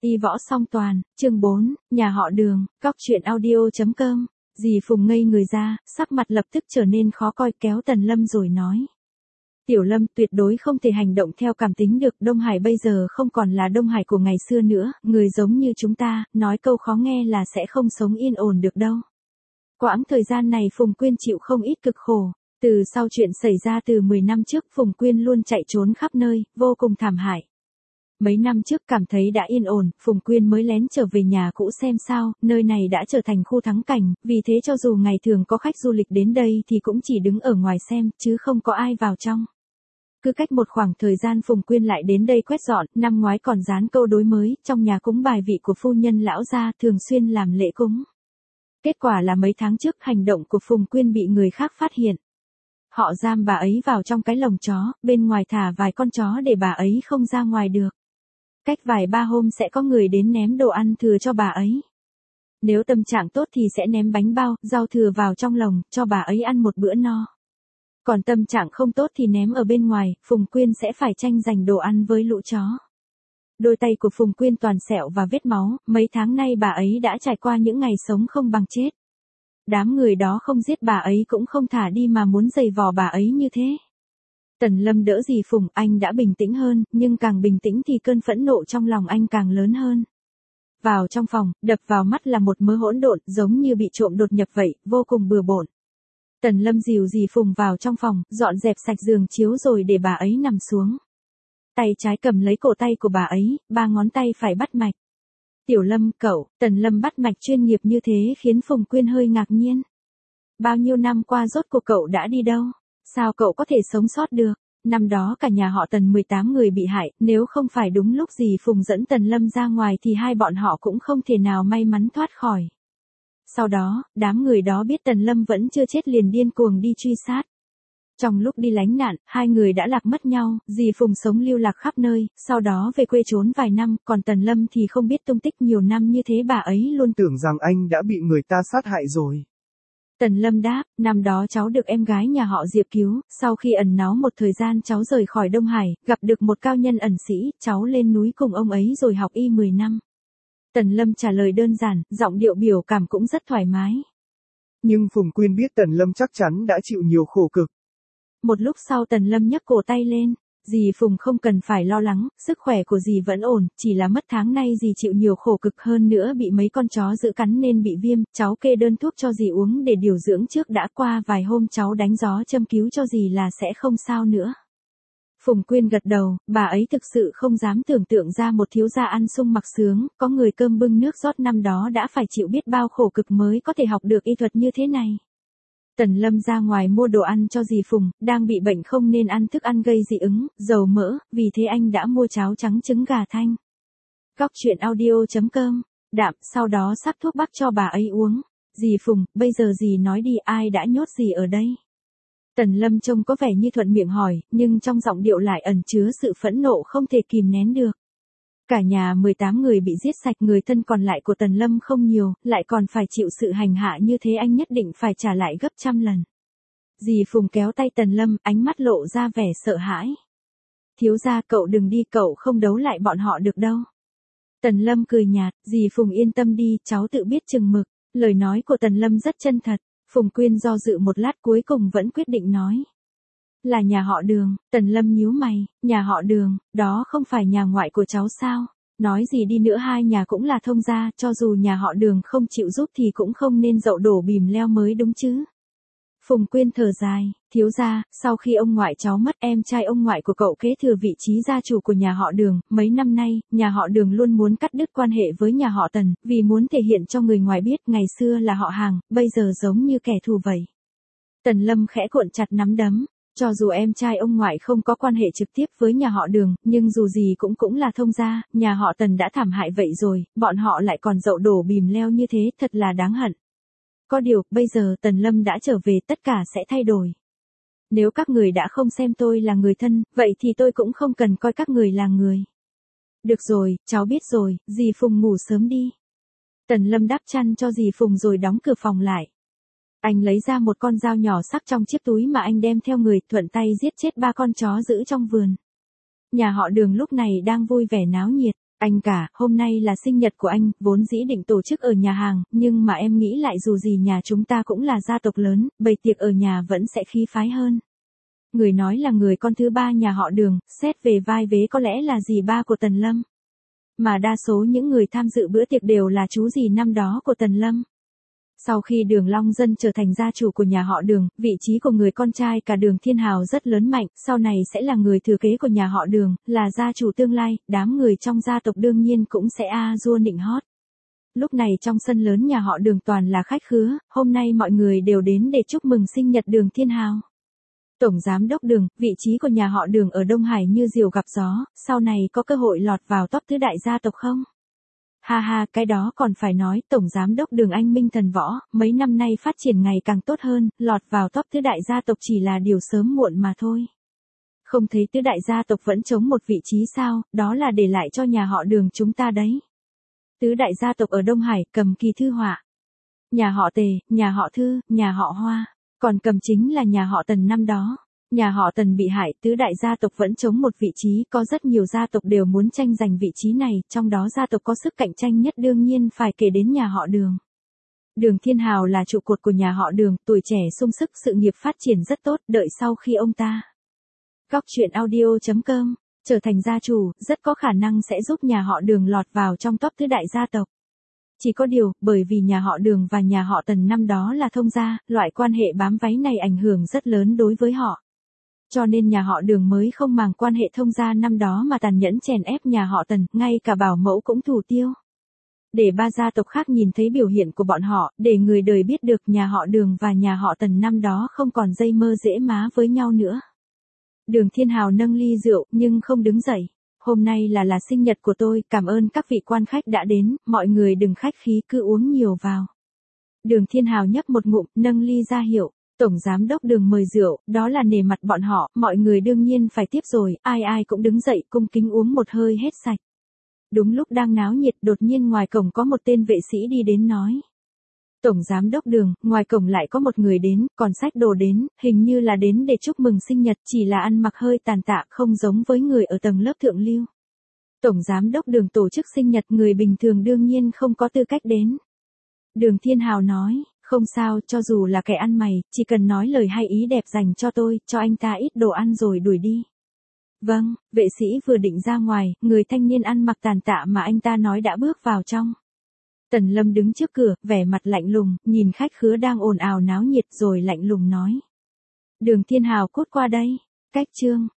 Y võ song toàn, chương 4, nhà họ Đường, Cóc truyện audio.com. Dì Phùng ngây người ra, sắc mặt lập tức trở nên khó coi, kéo Tần Lâm rồi nói. Tiểu Lâm, tuyệt đối không thể hành động theo cảm tính được, Đông Hải bây giờ không còn là Đông Hải của ngày xưa nữa, người giống như chúng ta, nói câu khó nghe là sẽ không sống yên ổn được đâu. Quãng thời gian này Phùng Quyên chịu không ít cực khổ. Từ sau chuyện xảy ra từ 10 năm trước, Phùng Quyên luôn chạy trốn khắp nơi, vô cùng thảm hại. Mấy năm trước cảm thấy đã yên ổn, Phùng Quyên mới lén trở về nhà cũ xem sao, nơi này đã trở thành khu thắng cảnh, vì thế cho dù ngày thường có khách du lịch đến đây thì cũng chỉ đứng ở ngoài xem, chứ không có ai vào trong. Cứ cách một khoảng thời gian Phùng Quyên lại đến đây quét dọn, năm ngoái còn dán câu đối mới, trong nhà cúng bài vị của phu nhân lão gia, thường xuyên làm lễ cúng. Kết quả là mấy tháng trước hành động của Phùng Quyên bị người khác phát hiện. Họ giam bà ấy vào trong cái lồng chó, bên ngoài thả vài con chó để bà ấy không ra ngoài được. Cách vài ba hôm sẽ có người đến ném đồ ăn thừa cho bà ấy. Nếu tâm trạng tốt thì sẽ ném bánh bao, rau thừa vào trong lồng, cho bà ấy ăn một bữa no. Còn tâm trạng không tốt thì ném ở bên ngoài, Phùng Quyên sẽ phải tranh giành đồ ăn với lũ chó. Đôi tay của Phùng Quyên toàn sẹo và vết máu, mấy tháng nay bà ấy đã trải qua những ngày sống không bằng chết. Đám người đó không giết bà ấy cũng không thả đi mà muốn giày vò bà ấy như thế. Tần Lâm đỡ dì Phùng, anh đã bình tĩnh hơn, nhưng càng bình tĩnh thì cơn phẫn nộ trong lòng anh càng lớn hơn. Vào trong phòng, đập vào mắt là một mớ hỗn độn, giống như bị trộm đột nhập vậy, vô cùng bừa bộn. Tần Lâm dìu dì Phùng vào trong phòng, dọn dẹp sạch giường chiếu rồi để bà ấy nằm xuống. Tay trái cầm lấy cổ tay của bà ấy, ba ngón tay phải bắt mạch. Tiểu Lâm, cậu, Tần Lâm bắt mạch chuyên nghiệp như thế khiến Phùng Quyên hơi ngạc nhiên. Bao nhiêu năm qua rốt cuộc cậu đã đi đâu? Sao cậu có thể sống sót được? Năm đó cả nhà họ Tần 18 người bị hại, nếu không phải đúng lúc dì Phùng dẫn Tần Lâm ra ngoài thì hai bọn họ cũng không thể nào may mắn thoát khỏi. Sau đó, đám người đó biết Tần Lâm vẫn chưa chết liền điên cuồng đi truy sát. Trong lúc đi lánh nạn, hai người đã lạc mất nhau, dì Phùng sống lưu lạc khắp nơi, sau đó về quê trốn vài năm, còn Tần Lâm thì không biết tung tích nhiều năm như thế, bà ấy luôn tưởng rằng anh đã bị người ta sát hại rồi. Tần Lâm đáp, năm đó cháu được em gái nhà họ Diệp cứu, sau khi ẩn náu một thời gian cháu rời khỏi Đông Hải, gặp được một cao nhân ẩn sĩ, cháu lên núi cùng ông ấy rồi học y 10 năm. Tần Lâm trả lời đơn giản, giọng điệu biểu cảm cũng rất thoải mái. Nhưng Phùng Quyên biết Tần Lâm chắc chắn đã chịu nhiều khổ cực. Một lúc sau Tần Lâm nhấc cổ tay lên. Dì Phùng không cần phải lo lắng, sức khỏe của dì vẫn ổn, chỉ là mất tháng nay dì chịu nhiều khổ cực hơn nữa bị mấy con chó dữ cắn nên bị viêm, cháu kê đơn thuốc cho dì uống để điều dưỡng trước đã, qua vài hôm cháu đánh gió châm cứu cho dì là sẽ không sao nữa. Phùng Quyên gật đầu, bà ấy thực sự không dám tưởng tượng ra một thiếu gia ăn sung mặc sướng, có người cơm bưng nước rót năm đó đã phải chịu biết bao khổ cực mới có thể học được y thuật như thế này. Tần Lâm ra ngoài mua đồ ăn cho dì Phùng, đang bị bệnh không nên ăn thức ăn gây dị ứng, dầu mỡ, vì thế anh đã mua cháo trắng trứng gà thanh. Cóc truyện audio.com, đạm, sau đó sắc thuốc bắc cho bà ấy uống. Dì Phùng, bây giờ dì nói đi, ai đã nhốt dì ở đây? Tần Lâm trông có vẻ như thuận miệng hỏi, nhưng trong giọng điệu lại ẩn chứa sự phẫn nộ không thể kìm nén được. Cả nhà 18 người bị giết sạch, người thân còn lại của Tần Lâm không nhiều, lại còn phải chịu sự hành hạ như thế, anh nhất định phải trả lại gấp trăm lần. Dì Phùng kéo tay Tần Lâm, ánh mắt lộ ra vẻ sợ hãi. Thiếu gia, cậu đừng đi, cậu không đấu lại bọn họ được đâu. Tần Lâm cười nhạt, dì Phùng yên tâm đi, cháu tự biết chừng mực. Lời nói của Tần Lâm rất chân thật. Phùng Quyên do dự một lát cuối cùng vẫn quyết định nói. Là nhà họ Đường. Tần Lâm nhíu mày, nhà họ Đường, đó không phải nhà ngoại của cháu sao? Nói gì đi nữa hai nhà cũng là thông gia, cho dù nhà họ Đường không chịu giúp thì cũng không nên dậu đổ bìm leo mới đúng chứ. Phùng Quyên thở dài, thiếu gia, sau khi ông ngoại cháu mất, em trai ông ngoại của cậu kế thừa vị trí gia chủ của nhà họ Đường, mấy năm nay, nhà họ Đường luôn muốn cắt đứt quan hệ với nhà họ Tần, vì muốn thể hiện cho người ngoài biết ngày xưa là họ hàng, bây giờ giống như kẻ thù vậy. Tần Lâm khẽ cuộn chặt nắm đấm. Cho dù em trai ông ngoại không có quan hệ trực tiếp với nhà họ Đường, nhưng dù gì cũng là thông gia, nhà họ Tần đã thảm hại vậy rồi, bọn họ lại còn dậu đổ bìm leo như thế, thật là đáng hận. Có điều, bây giờ Tần Lâm đã trở về, tất cả sẽ thay đổi. Nếu các người đã không xem tôi là người thân, vậy thì tôi cũng không cần coi các người là người. Được rồi, cháu biết rồi, dì Phùng ngủ sớm đi. Tần Lâm đắp chăn cho dì Phùng rồi đóng cửa phòng lại. Anh lấy ra một con dao nhỏ sắc trong chiếc túi mà anh đem theo người, thuận tay giết chết 3 con chó giữ trong vườn. Nhà họ Đường lúc này đang vui vẻ náo nhiệt. Anh cả, hôm nay là sinh nhật của anh, vốn dĩ định tổ chức ở nhà hàng, nhưng mà em nghĩ lại dù gì nhà chúng ta cũng là gia tộc lớn, bày tiệc ở nhà vẫn sẽ khí phái hơn. Người nói là người con thứ ba nhà họ Đường, xét về vai vế có lẽ là dì ba của Tần Lâm. Mà đa số những người tham dự bữa tiệc đều là chú dì năm đó của Tần Lâm. Sau khi Đường Long Dân trở thành gia chủ của nhà họ Đường, vị trí của người con trai cả Đường Thiên Hào rất lớn mạnh, sau này sẽ là người thừa kế của nhà họ Đường, là gia chủ tương lai, đám người trong gia tộc đương nhiên cũng sẽ dua nịnh hót. Lúc này trong sân lớn nhà họ Đường toàn là khách khứa, hôm nay mọi người đều đến để chúc mừng sinh nhật Đường Thiên Hào. Tổng giám đốc Đường, vị trí của nhà họ Đường ở Đông Hải như diều gặp gió, sau này có cơ hội lọt vào top tứ đại gia tộc không? Ha ha, cái đó còn phải nói, Tổng giám đốc Đường anh minh thần võ, mấy năm nay phát triển ngày càng tốt hơn, lọt vào top tứ đại gia tộc chỉ là điều sớm muộn mà thôi. Không thấy tứ đại gia tộc vẫn chống một vị trí sao, đó là để lại cho nhà họ Đường chúng ta đấy. Tứ đại gia tộc ở Đông Hải cầm kỳ thư họa. Nhà họ Tề, nhà họ Thư, nhà họ Hoa, còn cầm chính là nhà họ Tần năm đó. Nhà họ Tần bị hại, tứ đại gia tộc vẫn chống một vị trí, có rất nhiều gia tộc đều muốn tranh giành vị trí này, trong đó gia tộc có sức cạnh tranh nhất đương nhiên phải kể đến nhà họ Đường. Đường Thiên Hào là trụ cột của nhà họ Đường, tuổi trẻ sung sức, sự nghiệp phát triển rất tốt, đợi sau khi ông ta Góc truyện audio.com trở thành gia chủ, rất có khả năng sẽ giúp nhà họ Đường lọt vào trong top tứ đại gia tộc. Chỉ có điều, bởi vì nhà họ Đường và nhà họ Tần năm đó là thông gia, loại quan hệ bám váy này ảnh hưởng rất lớn đối với họ. Cho nên nhà họ Đường mới không màng quan hệ thông gia năm đó mà tàn nhẫn chèn ép nhà họ Tần, ngay cả bảo mẫu cũng thủ tiêu. Để ba gia tộc khác nhìn thấy biểu hiện của bọn họ, để người đời biết được nhà họ Đường và nhà họ Tần năm đó không còn dây mơ dễ má với nhau nữa. Đường Thiên Hào nâng ly rượu, nhưng không đứng dậy. Hôm nay là sinh nhật của tôi, cảm ơn các vị quan khách đã đến, mọi người đừng khách khí cứ uống nhiều vào. Đường Thiên Hào nhấp một ngụm, nâng ly ra hiệu. Tổng giám đốc Đường mời rượu, đó là nể mặt bọn họ, mọi người đương nhiên phải tiếp rồi, ai ai cũng đứng dậy cung kính uống một hơi hết sạch. Đúng lúc đang náo nhiệt đột nhiên ngoài cổng có một tên vệ sĩ đi đến nói. Tổng giám đốc Đường, ngoài cổng lại có một người đến, còn xách đồ đến, hình như là đến để chúc mừng sinh nhật, chỉ là ăn mặc hơi tàn tạ, không giống với người ở tầng lớp thượng lưu. Tổng giám đốc Đường tổ chức sinh nhật, người bình thường đương nhiên không có tư cách đến. Đường Thiên Hào nói. Không sao, cho dù là kẻ ăn mày, chỉ cần nói lời hay ý đẹp dành cho tôi, cho anh ta ít đồ ăn rồi đuổi đi. Vâng, vệ sĩ vừa định ra ngoài, người thanh niên ăn mặc tàn tạ mà anh ta nói đã bước vào trong. Tần Lâm đứng trước cửa, vẻ mặt lạnh lùng, nhìn khách khứa đang ồn ào náo nhiệt rồi lạnh lùng nói. Đường Thiên Hào cút qua đây. Cách chương.